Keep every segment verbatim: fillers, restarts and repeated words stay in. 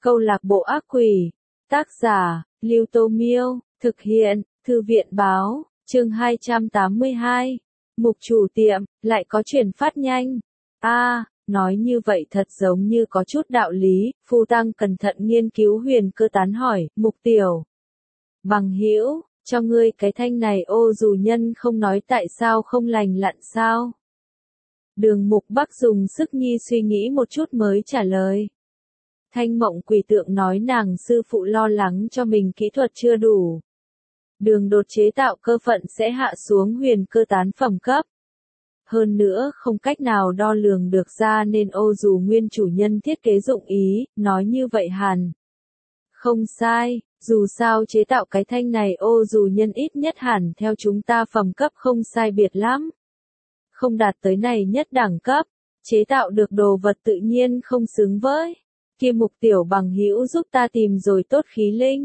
Câu lạc bộ ác quỷ. Tác giả, Lưu Tô Miêu. Thực hiện, Thư viện Báo. Chương hai trăm tám mươi hai. Mục chủ tiệm, lại có chuyển phát nhanh. A, à, nói như vậy thật giống như có chút đạo lý. Phu Tăng cẩn thận nghiên cứu Huyền Cơ Tán hỏi, Mục tiểu bằng hữu, cho ngươi cái thanh này ô dù nhân không nói tại sao không lành lặn sao? Đường Mục Bắc dùng sức nhi suy nghĩ một chút mới trả lời. Thanh Mộng Quỷ Tượng nói nàng sư phụ lo lắng cho mình kỹ thuật chưa đủ. Đường đột chế tạo cơ phận sẽ hạ xuống huyền cơ tán phẩm cấp. Hơn nữa không cách nào đo lường được ra nên ô dù nguyên chủ nhân thiết kế dụng ý, nói như vậy hẳn. Không sai, dù sao chế tạo cái thanh này ô dù nhân ít nhất hẳn theo chúng ta phẩm cấp không sai biệt lắm. Không đạt tới này nhất đẳng cấp, chế tạo được đồ vật tự nhiên không xứng với. Kia Mục tiểu bằng hữu giúp ta tìm rồi tốt khí linh.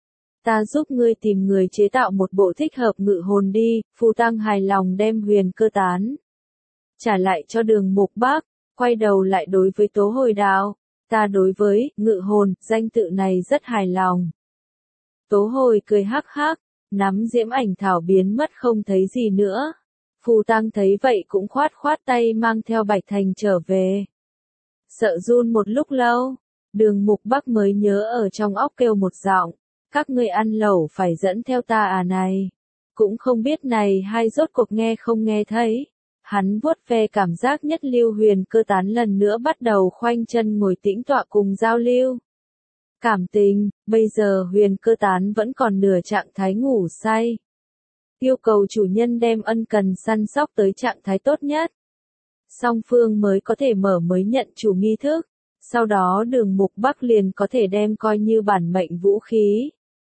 Ta giúp ngươi tìm người chế tạo một bộ thích hợp ngự hồn đi. Phu Tăng hài lòng đem huyền cơ tán trả lại cho Đường Mục Bắc, quay đầu lại đối với Tố Hồi đạo, ta đối với ngự hồn danh tự này rất hài lòng. Tố Hồi cười hắc hắc, nắm diễm ảnh thảo biến mất không thấy gì nữa. Phu Tăng thấy vậy cũng khoát khoát tay mang theo Bạch Thành trở về. Sợ run một lúc lâu, Đường Mục Bắc mới nhớ ở trong óc kêu một giọng, các ngươi ăn lẩu phải dẫn theo ta à này. Cũng không biết này hai rốt cuộc nghe không nghe thấy. Hắn vuốt ve cảm giác nhất lưu huyền cơ tán lần nữa bắt đầu khoanh chân ngồi tĩnh tọa cùng giao lưu. Cảm tình, bây giờ huyền cơ tán vẫn còn nửa trạng thái ngủ say. Yêu cầu chủ nhân đem ân cần săn sóc tới trạng thái tốt nhất. Song phương mới có thể mở mới nhận chủ nghi thức. Sau đó Đường Mục Bắc liền có thể đem coi như bản mệnh vũ khí.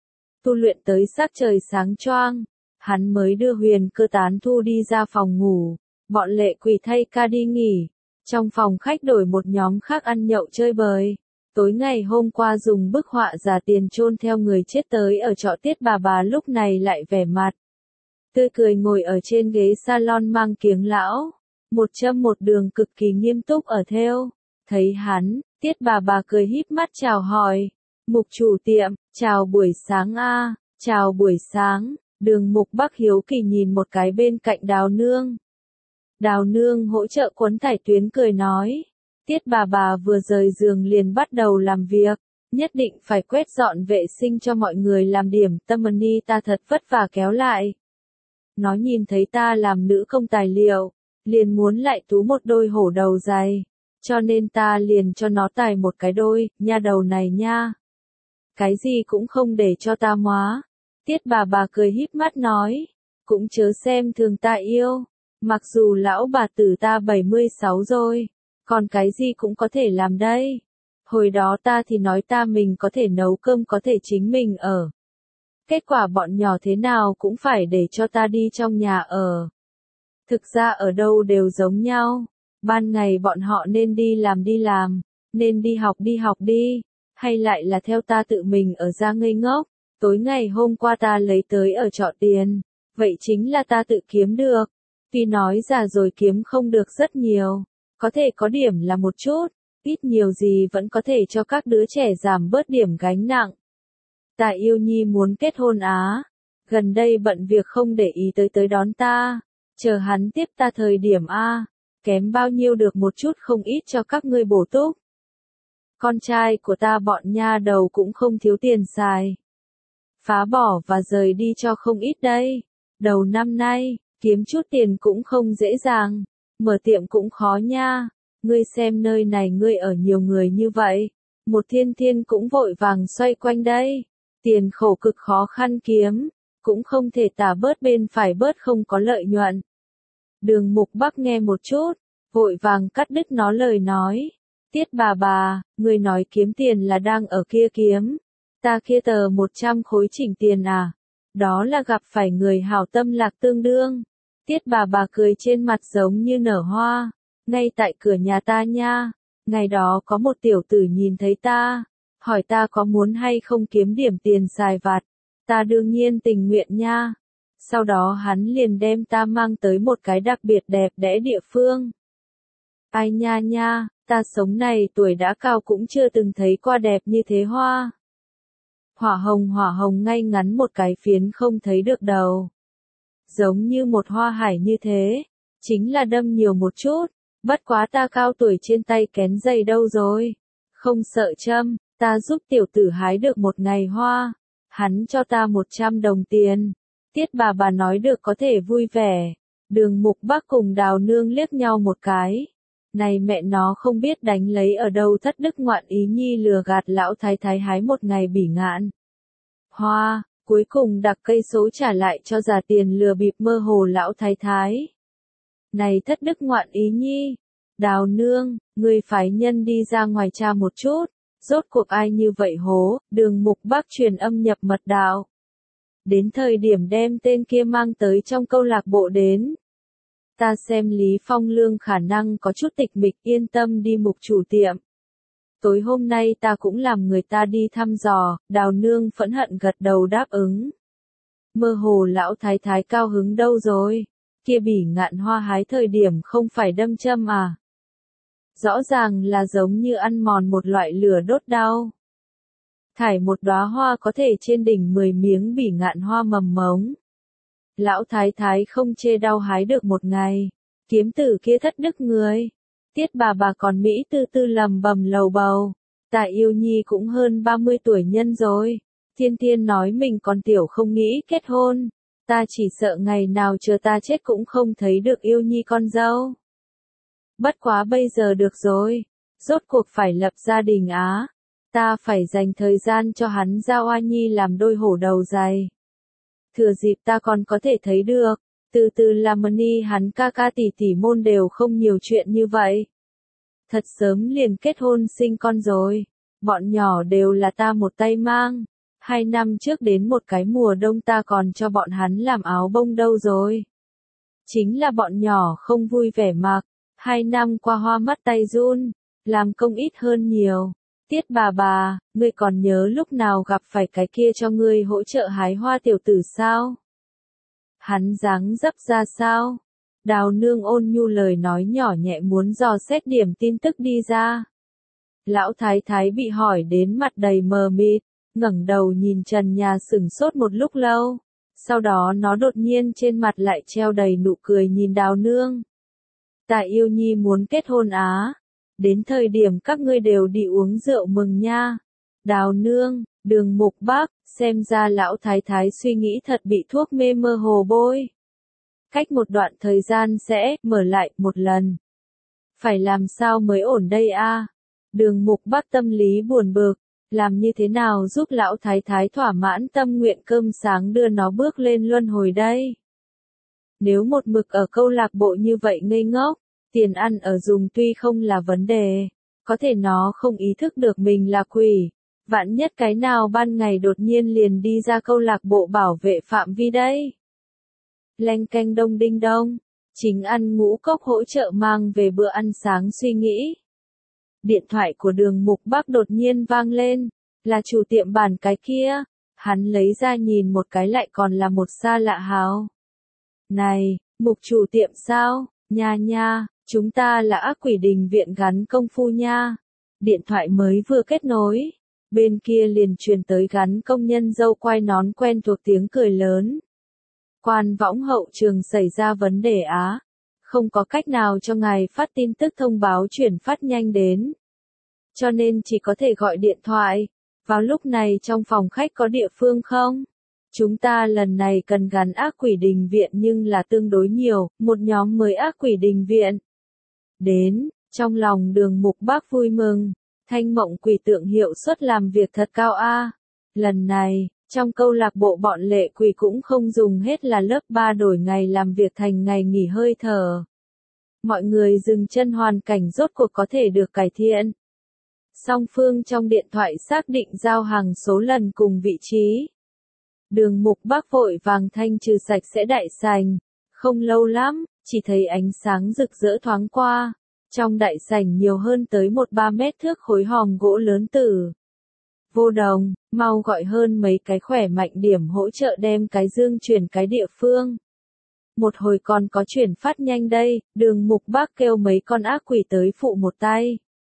Tu luyện tới sắc trời sáng choang, hắn mới đưa huyền cơ tán thu đi ra phòng ngủ. Bọn lệ quỷ thay ca đi nghỉ. Trong phòng khách đổi một nhóm khác ăn nhậu chơi bời. Tối ngày hôm qua dùng bức họa giả tiền chôn theo người chết tới ở trọ Tiết bà bà lúc này lại vẻ mặt tươi cười ngồi ở trên ghế salon mang kiếng lão. Một châm một đường cực kỳ nghiêm túc ở theo. Thấy hắn, Tiết bà bà cười híp mắt chào hỏi. Mục chủ tiệm, chào buổi sáng a, chào buổi sáng. Đường Mục Bắc hiếu kỳ nhìn một cái bên cạnh Đào Nương. Đào Nương hỗ trợ quấn thải tuyến cười nói. Tiết bà bà vừa rời giường liền bắt đầu làm việc. Nhất định phải quét dọn vệ sinh cho mọi người làm điểm. Tâm Ni ta thật vất vả kéo lại. Nó nhìn thấy ta làm nữ công tài liệu, liền muốn lại tú một đôi hổ đầu dày. Cho nên ta liền cho nó tài một cái đôi, nha đầu này nha. Cái gì cũng không để cho ta móa. Tiết bà bà cười híp mắt nói. Cũng chớ xem thường ta yêu. Mặc dù lão bà tử ta bảy mươi sáu rồi, còn cái gì cũng có thể làm đây. Hồi đó ta thì nói ta mình có thể nấu cơm có thể chính mình ở. Kết quả bọn nhỏ thế nào cũng phải để cho ta đi trong nhà ở. Thực ra ở đâu đều giống nhau. Ban ngày bọn họ nên đi làm đi làm, nên đi học đi học đi, hay lại là theo ta tự mình ở ra ngây ngốc. Tối ngày hôm qua ta lấy tới ở trọ tiền, vậy chính là ta tự kiếm được. Tuy nói già rồi kiếm không được rất nhiều, có thể có điểm là một chút, ít nhiều gì vẫn có thể cho các đứa trẻ giảm bớt điểm gánh nặng. Ta yêu nhi muốn kết hôn á, gần đây bận việc không để ý tới tới đón ta, chờ hắn tiếp ta thời điểm a, kém bao nhiêu được một chút không ít cho các ngươi bổ túc. Con trai của ta bọn nha đầu cũng không thiếu tiền xài. Phá bỏ và rời đi cho không ít đây. Đầu năm nay, kiếm chút tiền cũng không dễ dàng, mở tiệm cũng khó nha. Ngươi xem nơi này ngươi ở nhiều người như vậy, một thiên thiên cũng vội vàng xoay quanh đây. Tiền khổ cực khó khăn kiếm, cũng không thể tả bớt bên phải bớt không có lợi nhuận. Đường Mục Bắc nghe một chút, vội vàng cắt đứt nó lời nói. Tiết bà bà, ngươi nói kiếm tiền là đang ở kia kiếm. Ta kia tờ một trăm khối chỉnh tiền à? Đó là gặp phải người hảo tâm lạc tương đương. Tiết bà bà cười trên mặt giống như nở hoa. Ngay tại cửa nhà ta nha. Ngày đó có một tiểu tử nhìn thấy ta. Hỏi ta có muốn hay không kiếm điểm tiền xài vặt. Ta đương nhiên tình nguyện nha. Sau đó hắn liền đem ta mang tới một cái đặc biệt đẹp đẽ địa phương. Ai nha nha, Ta sống này tuổi đã cao cũng chưa từng thấy qua đẹp như thế hoa. Hỏa hồng hỏa hồng ngay ngắn một cái phiến không thấy được đầu. Giống như một hoa hải như thế. Chính là đâm nhiều một chút. Bất quá ta cao tuổi trên tay kén dày đâu rồi. Không sợ châm, ta giúp tiểu tử hái được một ngày hoa. Hắn cho ta một trăm đồng tiền. Tiết bà bà nói được có thể vui vẻ. Đường Mục Bác cùng Đào Nương liếc nhau một cái. Này mẹ nó không biết đánh lấy ở đâu thất đức ngoạn ý nhi lừa gạt lão thái thái hái một ngày bỉ ngạn. Hoa, cuối cùng đặc cây số trả lại cho giả tiền lừa bịp mơ hồ lão thái thái. Này thất đức ngoạn ý nhi. Đào Nương, người phái nhân đi ra ngoài tra một chút. Rốt cuộc ai như vậy hố, Đường Mục Bác truyền âm nhập mật đạo. Đến thời điểm đem tên kia mang tới trong câu lạc bộ đến. Ta xem Lý Phong Lương khả năng có chút tịch mịch, yên tâm đi Mục chủ tiệm. Tối hôm nay ta cũng làm người ta đi thăm dò, Đào Nương phẫn hận gật đầu đáp ứng. Mơ hồ lão thái thái cao hứng đâu rồi, kia bỉ ngạn hoa hái thời điểm không phải đâm châm à. Rõ ràng là giống như ăn mòn một loại lửa đốt đau. Thải một đóa hoa có thể trên đỉnh mười miếng bỉ ngạn hoa mầm mống. Lão thái thái không chê đau hái được một ngày. Kiếm tử kia thất đức người. Tiết bà bà còn Mỹ tư tư lầm bầm lầu bầu. Ta yêu nhi cũng hơn ba mươi tuổi nhân rồi. Thiên Thiên nói mình còn tiểu không nghĩ kết hôn. Ta chỉ sợ ngày nào chờ ta chết cũng không thấy được yêu nhi con dâu. Bất quá bây giờ được rồi. Rốt cuộc phải lập gia đình á. Ta phải dành thời gian cho hắn giao oa nhi làm đôi hổ đầu dày. Thừa dịp ta còn có thể thấy được. Từ từ làm mani hắn ca ca tỷ tỷ môn đều không nhiều chuyện như vậy. Thật sớm liền kết hôn sinh con rồi. Bọn nhỏ đều là ta một tay mang. Hai năm trước đến một cái mùa đông ta còn cho bọn hắn làm áo bông đâu rồi. Chính là bọn nhỏ không vui vẻ mặc. Hai năm qua hoa mắt tay run. Làm công ít hơn nhiều. Tiết bà bà, ngươi còn nhớ lúc nào gặp phải cái kia cho ngươi hỗ trợ hái hoa tiểu tử sao? Hắn dáng dấp ra sao? Đào Nương ôn nhu lời nói nhỏ nhẹ muốn dò xét điểm tin tức đi ra. Lão thái thái bị hỏi đến mặt đầy mờ mịt, ngẩng đầu nhìn trần nhà sửng sốt một lúc lâu. Sau đó nó đột nhiên trên mặt lại treo đầy nụ cười nhìn Đào Nương. Ta yêu nhi muốn kết hôn á. Đến thời điểm các ngươi đều đi uống rượu mừng nha. Đào Nương, Đường Mục Bác, xem ra lão thái thái suy nghĩ thật bị thuốc mê mơ hồ bôi. Cách một đoạn thời gian sẽ mở lại một lần. Phải làm sao mới ổn đây a? Đường Mục Bác tâm lý buồn bực, làm như thế nào giúp lão thái thái thỏa mãn tâm nguyện cơm sáng đưa nó bước lên luân hồi đây? Nếu một mực ở câu lạc bộ như vậy ngây ngốc, tiền ăn ở dùng tuy không là vấn đề, có thể nó không ý thức được mình là quỷ. Vạn nhất cái nào ban ngày đột nhiên liền đi ra câu lạc bộ bảo vệ phạm vi đây. Leng keng đông đinh đông, chính ăn ngũ cốc hỗ trợ mang về bữa ăn sáng suy nghĩ. Điện thoại của Đường Mục Bác đột nhiên vang lên, là chủ tiệm bản cái kia, hắn lấy ra nhìn một cái lại còn là một xa lạ hào. Này, Mục chủ tiệm sao, nha nha, chúng ta là Ác Quỷ Đình Viện gắn công phu nha. Điện thoại mới vừa kết nối. Bên kia liền truyền tới gắn công nhân dâu quai nón quen thuộc tiếng cười lớn. Quan võng hậu trường xảy ra vấn đề á. Không có cách nào cho ngài phát tin tức thông báo chuyển phát nhanh đến. Cho nên chỉ có thể gọi điện thoại. Vào lúc này trong phòng khách có địa phương không? Chúng ta lần này cần gắn Ác Quỷ Đình Viện nhưng là tương đối nhiều, một nhóm mới Ác Quỷ Đình Viện. Đến, trong lòng Đường Mục Bác vui mừng. Thanh mộng quỷ tượng hiệu suất làm việc thật cao a. Lần này, trong câu lạc bộ bọn lệ quỷ cũng không dùng hết là lớp ba đổi ngày làm việc thành ngày nghỉ hơi thở. Mọi người dừng chân hoàn cảnh rốt cuộc có thể được cải thiện. Song phương trong điện thoại xác định giao hàng số lần cùng vị trí. Đường Mục Bác vội vàng thanh trừ sạch sẽ đại sảnh. Không lâu lắm, chỉ thấy ánh sáng rực rỡ thoáng qua. Trong đại sảnh nhiều hơn tới một ba mét thước khối hòm gỗ lớn tử. Vô Đồng, mau gọi hơn mấy cái khỏe mạnh điểm hỗ trợ đem cái dương chuyển cái địa phương. Một hồi còn có chuyển phát nhanh đây, Đường Mục Bác kêu mấy con ác quỷ tới phụ một tay.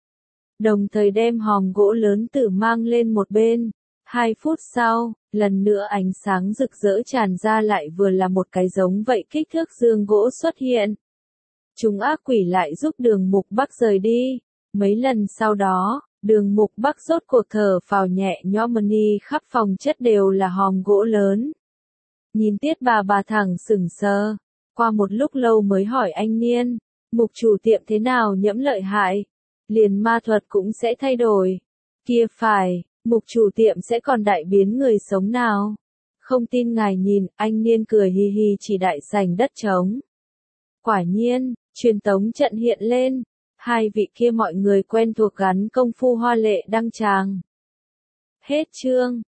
đồng thời đem hòm gỗ lớn tử mang lên một bên. Hai phút sau, lần nữa ánh sáng rực rỡ tràn ra lại vừa là một cái giống vậy kích thước dương gỗ xuất hiện. Chúng ác quỷ lại giúp Đường Mục Bắc rời đi. Mấy lần sau đó, Đường Mục Bắc rốt cuộc thở phào nhẹ nhõm, ni khắp phòng chất đều là hòm gỗ lớn. Nhìn Tiết bà bà thẳng sững sờ, qua một lúc lâu mới hỏi anh Niên, Mục chủ tiệm thế nào nhẫm lợi hại, liền ma thuật cũng sẽ thay đổi. Kia phải, Mục chủ tiệm sẽ còn đại biến người sống nào? Không tin ngài nhìn, anh Niên cười hi hi chỉ đại sảnh đất trống. Quả nhiên, truyền tống trận hiện lên, hai vị kia mọi người quen thuộc gắn công phu hoa lệ đăng tràng. Hết chương.